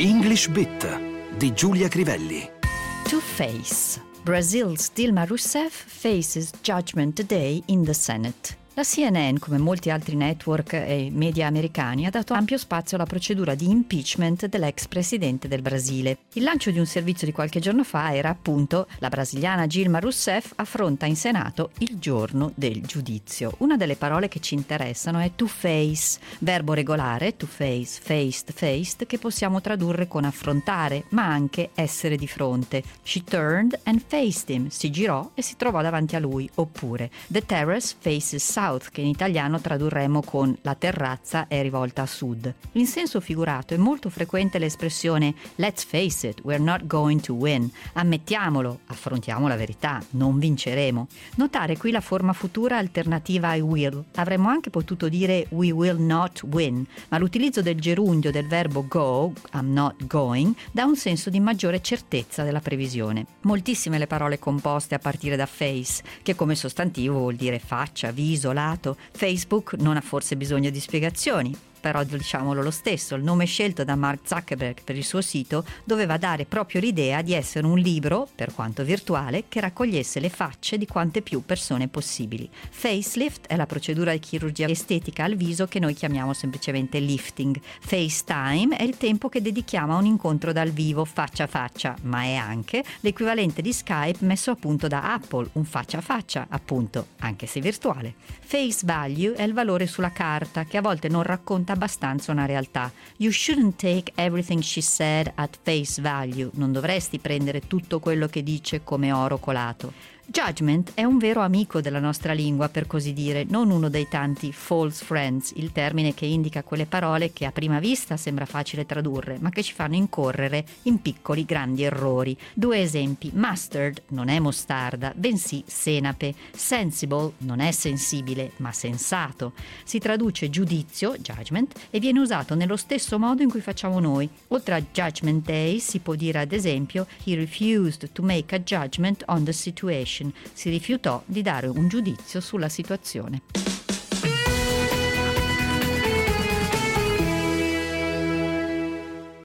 English Bit di Giulia Crivelli. To face. Brazil's Dilma Rousseff faces judgment today in the Senate. La CNN, come molti altri network e media americani, ha dato ampio spazio alla procedura di impeachment dell'ex presidente del Brasile. Il lancio di un servizio di qualche giorno fa era appunto: la brasiliana Dilma Rousseff affronta in Senato il giorno del giudizio. Una delle parole che ci interessano è to face, verbo regolare, to face, faced, faced, che possiamo tradurre con affrontare, ma anche essere di fronte. She turned and faced him, si girò e si trovò davanti a lui, oppure the terrace faces south, che in italiano tradurremo con la terrazza è rivolta a sud. In senso figurato è molto frequente l'espressione let's face it, we're not going to win. Ammettiamolo, affrontiamo la verità, non vinceremo. Notare qui la forma futura alternativa I will. Avremmo anche potuto dire we will not win, ma l'utilizzo del gerundio del verbo go, I'm not going, dà un senso di maggiore certezza della previsione. Moltissime le parole composte a partire da face, che come sostantivo vuol dire faccia, viso, lato. Facebook non ha forse bisogno di spiegazioni, però diciamolo lo stesso, il nome scelto da Mark Zuckerberg per il suo sito doveva dare proprio l'idea di essere un libro, per quanto virtuale, che raccogliesse le facce di quante più persone possibili. Facelift è la procedura di chirurgia estetica al viso che noi chiamiamo semplicemente lifting. FaceTime è il tempo che dedichiamo a un incontro dal vivo faccia a faccia, ma è anche l'equivalente di Skype messo a punto da Apple, un faccia a faccia, appunto, anche se virtuale. Face value è il valore sulla carta, che a volte non racconta abbastanza una realtà. You shouldn't take everything she said at face value. Non dovresti prendere tutto quello che dice come oro colato. Judgment è un vero amico della nostra lingua, per così dire, non uno dei tanti false friends, il termine che indica quelle parole che a prima vista sembra facile tradurre, ma che ci fanno incorrere in piccoli grandi errori. Due esempi: mustard non è mostarda, bensì senape. Sensible non è sensibile, ma sensato. Si traduce giudizio, judgment, e viene usato nello stesso modo in cui facciamo noi. Oltre a Judgment Day si può dire ad esempio he refused to make a judgment on the situation. Si rifiutò di dare un giudizio sulla situazione.